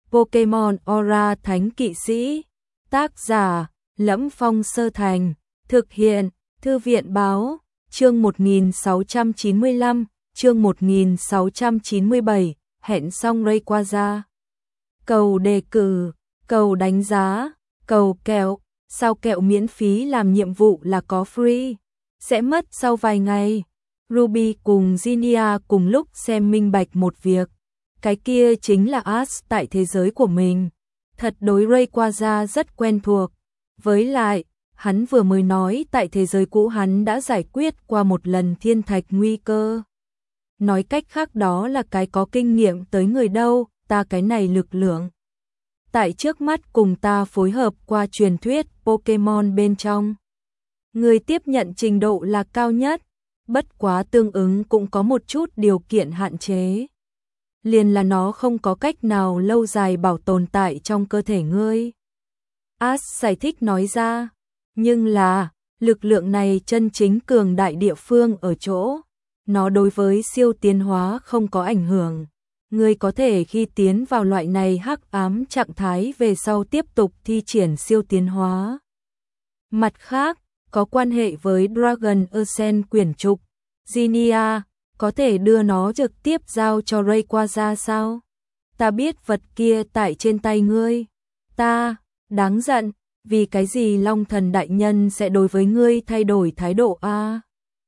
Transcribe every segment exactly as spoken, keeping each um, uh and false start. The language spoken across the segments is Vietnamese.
Pokemon Aura Thánh Kỵ Sĩ. Tác giả: Lẫm Phong Sơ Thành. Thực hiện: Thư viện báo. Chương một nghìn sáu trăm chín mươi lăm, chương một nghìn sáu trăm chín mươi bảy, hẹn xong Rayquaza. Cầu đề cử, cầu đánh giá, cầu kẹo, sao kẹo miễn phí làm nhiệm vụ là có free, sẽ mất sau vài ngày. Ruby cùng Zinnia cùng lúc xem minh bạch một việc, cái kia chính là Ash tại thế giới của mình, thật đối Rayquaza rất quen thuộc, với lại, hắn vừa mới nói tại thế giới cũ hắn đã giải quyết qua một lần thiên thạch nguy cơ. Nói cách khác đó là cái có kinh nghiệm tới người đâu, ta cái này lực lượng. Tại trước mắt cùng ta phối hợp qua truyền thuyết Pokemon bên trong. Người tiếp nhận trình độ là cao nhất, bất quá tương ứng cũng có một chút điều kiện hạn chế. Liền là nó không có cách nào lâu dài bảo tồn tại trong cơ thể ngươi. Ash giải thích nói ra, nhưng là, lực lượng này chân chính cường đại địa phương ở chỗ, nó đối với siêu tiến hóa không có ảnh hưởng. Ngươi có thể khi tiến vào loại này hắc ám trạng thái về sau tiếp tục thi triển siêu tiến hóa. Mặt khác, có quan hệ với Dragon Ascent quyển trục, Zinnia, có thể đưa nó trực tiếp giao cho Rayquaza sao? Ta biết vật kia tại trên tay ngươi. Ta, đáng giận, vì cái gì Long Thần đại nhân sẽ đối với ngươi thay đổi thái độ a?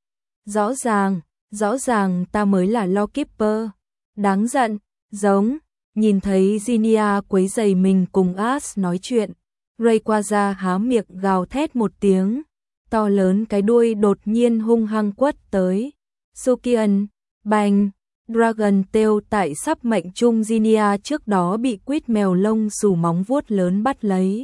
Rõ ràng, rõ ràng ta mới là Lawkeeper. Đáng giận, giống, nhìn thấy Zinnia quấy rầy mình cùng Ash nói chuyện, Rayquaza há miệng gào thét một tiếng, to lớn cái đuôi đột nhiên hung hăng quất tới. Sukian, bành, Dragon Tail tại sắp mệnh trung Zinnia trước đó bị quýt mèo lông xù móng vuốt lớn bắt lấy.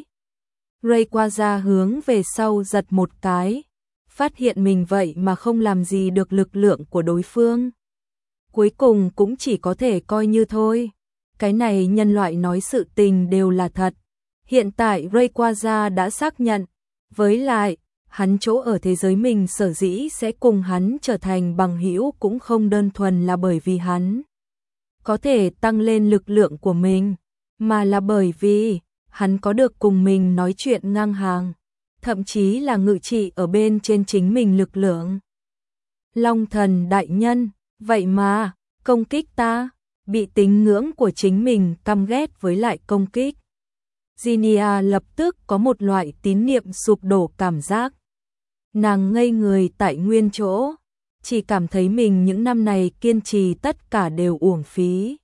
Rayquaza hướng về sau giật một cái, phát hiện mình vậy mà không làm gì được lực lượng của đối phương. Cuối cùng cũng chỉ có thể coi như thôi. Cái này nhân loại nói sự tình đều là thật. Hiện tại Rayquaza đã xác nhận. Với lại, hắn chỗ ở thế giới mình sở dĩ sẽ cùng hắn trở thành bằng hữu cũng không đơn thuần là bởi vì hắn có thể tăng lên lực lượng của mình, mà là bởi vì hắn có được cùng mình nói chuyện ngang hàng, thậm chí là ngự trị ở bên trên chính mình lực lượng. Long Thần đại nhân, vậy mà, công kích ta, bị tín ngưỡng của chính mình căm ghét với lại công kích. Zinnia lập tức có một loại tín niệm sụp đổ cảm giác. Nàng ngây người tại nguyên chỗ, chỉ cảm thấy mình những năm này kiên trì tất cả đều uổng phí.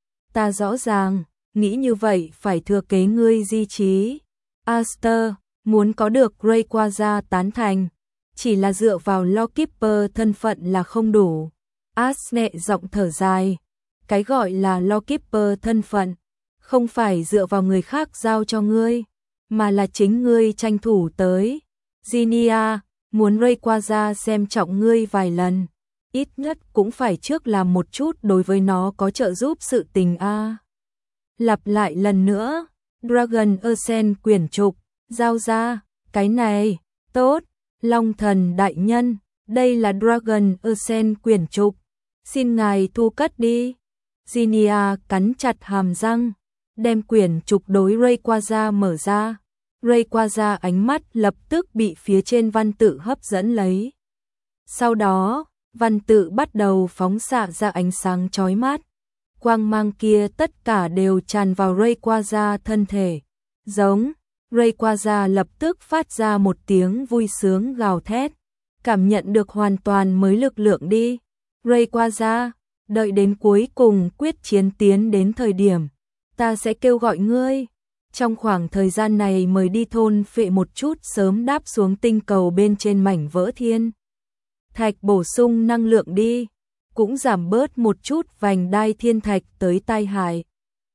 Ta rõ ràng, nghĩ như vậy phải thừa kế ngươi di trí. Aster, muốn có được Rayquaza tán thành, chỉ là dựa vào Lawkeeper thân phận là không đủ. Ash nhẹ giọng thở dài, cái gọi là Lawkeeper thân phận, không phải dựa vào người khác giao cho ngươi, mà là chính ngươi tranh thủ tới. Zinnia, muốn Rayquaza xem trọng ngươi vài lần, ít nhất cũng phải trước làm một chút đối với nó có trợ giúp sự tình a. À. Lặp lại lần nữa, Dragon Ascent quyển trục, giao ra, cái này, tốt, Long Thần đại nhân, đây là Dragon Ascent quyển trục, xin ngài thu cất đi. Zinnia cắn chặt hàm răng, đem quyển trục đối Rayquaza mở ra. Rayquaza ánh mắt lập tức bị phía trên văn tự hấp dẫn lấy. Sau đó, văn tự bắt đầu phóng xạ ra ánh sáng chói mắt. Quang mang kia tất cả đều tràn vào Rayquaza thân thể. Giống, Rayquaza lập tức phát ra một tiếng vui sướng gào thét. Cảm nhận được hoàn toàn mới lực lượng đi. Rayquaza, đợi đến cuối cùng quyết chiến tiến đến thời điểm, ta sẽ kêu gọi ngươi. Trong khoảng thời gian này mời đi thôn phệ một chút sớm đáp xuống tinh cầu bên trên mảnh vỡ thiên thạch bổ sung năng lượng đi, cũng giảm bớt một chút vành đai thiên thạch tới tai hại.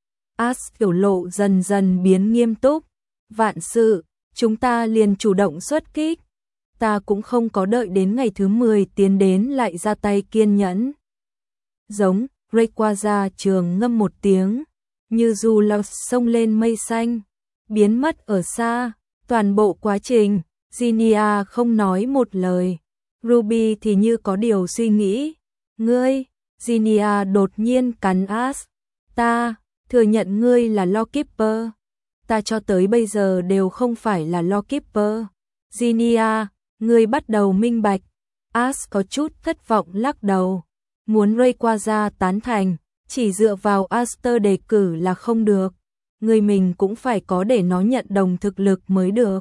Ash biểu lộ dần dần biến nghiêm túc, vạn sự, chúng ta liền chủ động xuất kích, ta cũng không có đợi đến ngày thứ mười tiến đến lại ra tay kiên nhẫn. Giống, Rayquaza trường ngâm một tiếng, như dù lao sông lên mây xanh, biến mất ở xa, toàn bộ quá trình, Zinnia không nói một lời, Ruby thì như có điều suy nghĩ, ngươi, Zinnia đột nhiên cắn Ash, ta, thừa nhận ngươi là Lawkeeper. Ta cho tới bây giờ đều không phải là Lawkeeper. Zinnia, ngươi bắt đầu minh bạch. Ash có chút thất vọng lắc đầu. Muốn Rayquaza tán thành, chỉ dựa vào Aster đề cử là không được. Người mình cũng phải có để nó nhận đồng thực lực mới được.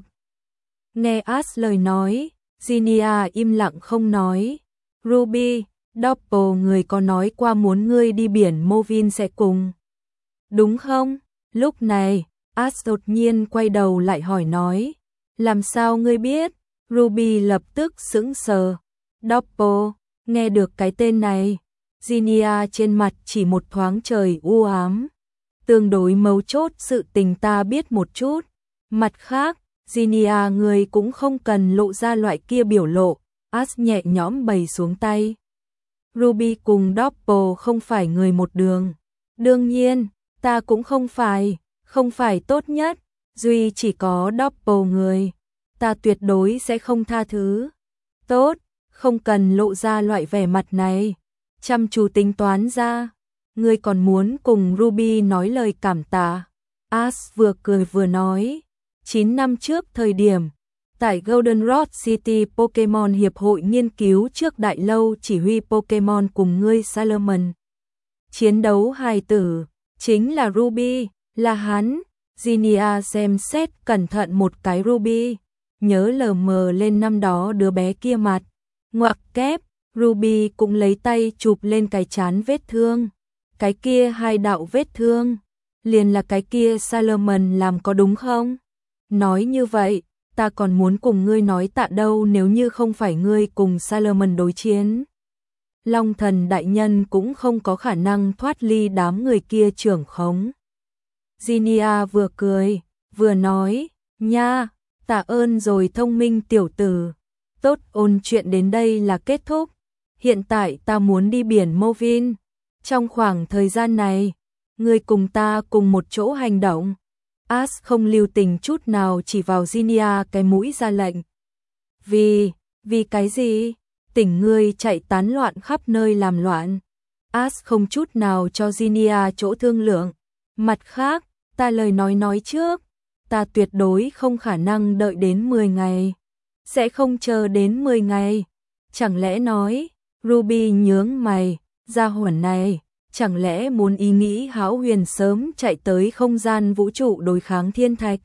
Nghe Ash lời nói, Zinnia im lặng không nói. Ruby, Doppel người có nói qua muốn ngươi đi biển Movin sẽ cùng. Đúng không? Lúc này, Ash đột nhiên quay đầu lại hỏi nói. Làm sao ngươi biết? Ruby lập tức sững sờ. Doppel, nghe được cái tên này. Zinnia trên mặt chỉ một thoáng trời u ám. Tương đối mấu chốt sự tình ta biết một chút. Mặt khác, Zinnia người cũng không cần lộ ra loại kia biểu lộ. Ash nhẹ nhõm bày xuống tay. Ruby cùng Doppel không phải người một đường. Đương nhiên, ta cũng không phải, không phải tốt nhất. Duy chỉ có Doppel người. Ta tuyệt đối sẽ không tha thứ. Tốt, không cần lộ ra loại vẻ mặt này. Chăm chú tính toán ra. Ngươi còn muốn cùng Ruby nói lời cảm tạ. Ash vừa cười vừa nói. chín năm trước thời điểm, tại Goldenrod City Pokemon Hiệp hội nghiên cứu trước đại lâu chỉ huy Pokemon cùng ngươi Salomon. Chiến đấu hài tử, chính là Ruby, là hắn. Zinnia xem xét cẩn thận một cái Ruby, nhớ lờ mờ lên năm đó đứa bé kia mặt. Ngoặc kép, Ruby cũng lấy tay chụp lên cái trán vết thương. Cái kia hai đạo vết thương, liền là cái kia Salomon làm có đúng không? Nói như vậy, ta còn muốn cùng ngươi nói tạ đâu nếu như không phải ngươi cùng Salomon đối chiến. Long thần đại nhân cũng không có khả năng thoát ly đám người kia trưởng khống. Zinnia vừa cười, vừa nói, nha, tạ ơn rồi thông minh tiểu tử. Tốt, ôn chuyện đến đây là kết thúc. Hiện tại ta muốn đi biển Movin. Trong khoảng thời gian này, ngươi cùng ta cùng một chỗ hành động. Ash không lưu tình chút nào chỉ vào Zinnia cái mũi ra lệnh. Vì, vì cái gì? Tỉnh ngươi chạy tán loạn khắp nơi làm loạn. Ash không chút nào cho Zinnia chỗ thương lượng. Mặt khác, ta lời nói nói trước, ta tuyệt đối không khả năng đợi đến mười ngày. Sẽ không chờ đến mười ngày. Chẳng lẽ nói, Ruby nhướng mày, gia hỏa này, chẳng lẽ muốn ý nghĩ Hão Huyền sớm chạy tới không gian vũ trụ đối kháng thiên thạch.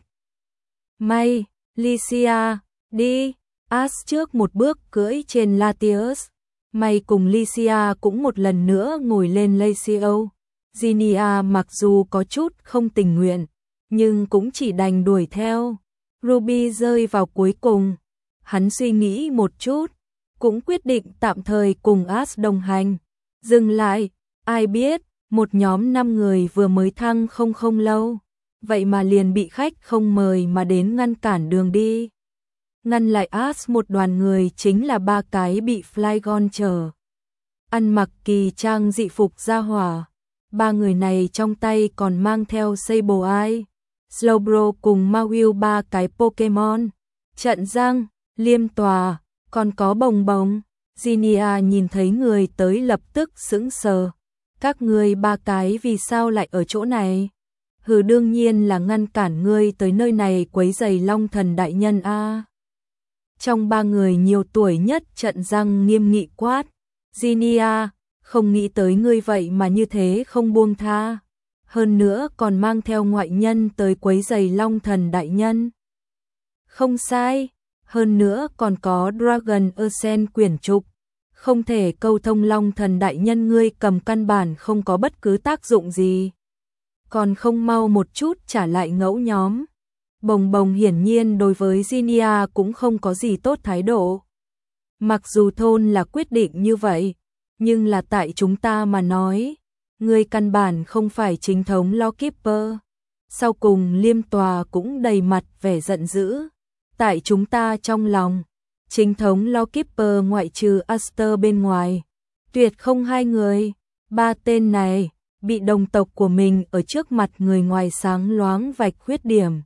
May, Lycia, đi, Ash trước một bước cưỡi trên Latios. May cùng Lycia cũng một lần nữa ngồi lên Lacio. Zinnia mặc dù có chút không tình nguyện, nhưng cũng chỉ đành đuổi theo. Ruby rơi vào cuối cùng. Hắn suy nghĩ một chút, cũng quyết định tạm thời cùng Ash đồng hành. Dừng lại, ai biết, một nhóm năm người vừa mới thăng không không lâu, vậy mà liền bị khách không mời mà đến ngăn cản đường đi. Ngăn lại Ash một đoàn người chính là ba cái bị Flygon chờ. Ăn mặc kỳ trang dị phục ra hỏa. Ba người này trong tay còn mang theo Sableye, Slowbro cùng Mawile ba cái Pokemon. Trận răng, liêm tòa, còn có bồng bồng. Zinnia nhìn thấy người tới lập tức sững sờ. Các ngươi ba cái vì sao lại ở chỗ này? Hừ, đương nhiên là ngăn cản ngươi tới nơi này quấy rầy Long thần đại nhân a. À. Trong ba người nhiều tuổi nhất Trận răng nghiêm nghị quát. Zinnia, không nghĩ tới ngươi vậy mà như thế không buông tha. Hơn nữa còn mang theo ngoại nhân tới quấy rầy Long thần đại nhân. Không sai, hơn nữa còn có Dragon Ascent quyển trục. Không thể câu thông Long thần đại nhân ngươi cầm căn bản không có bất cứ tác dụng gì. Còn không mau một chút trả lại ngẫu nhóm. Bồng bồng hiển nhiên đối với Zinnia cũng không có gì tốt thái độ. Mặc dù thôn là quyết định như vậy, nhưng là tại chúng ta mà nói, ngươi căn bản không phải chính thống Lawkeeper. Sau cùng liêm tòa cũng đầy mặt vẻ giận dữ. Tại chúng ta trong lòng, chính thống Lawkeeper ngoại trừ Aster bên ngoài, tuyệt không hai người. Ba tên này bị đồng tộc của mình ở trước mặt người ngoài sáng loáng vạch khuyết điểm.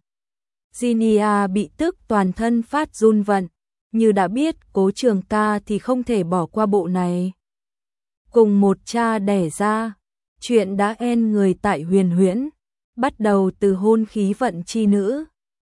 Zinnia bị tức toàn thân phát run vận, như đã biết Cố Trường Ca thì không thể bỏ qua bộ này. Cùng một cha đẻ ra, chuyện đã en người tại Huyền Huyễn, bắt đầu từ hôn khí vận chi nữ,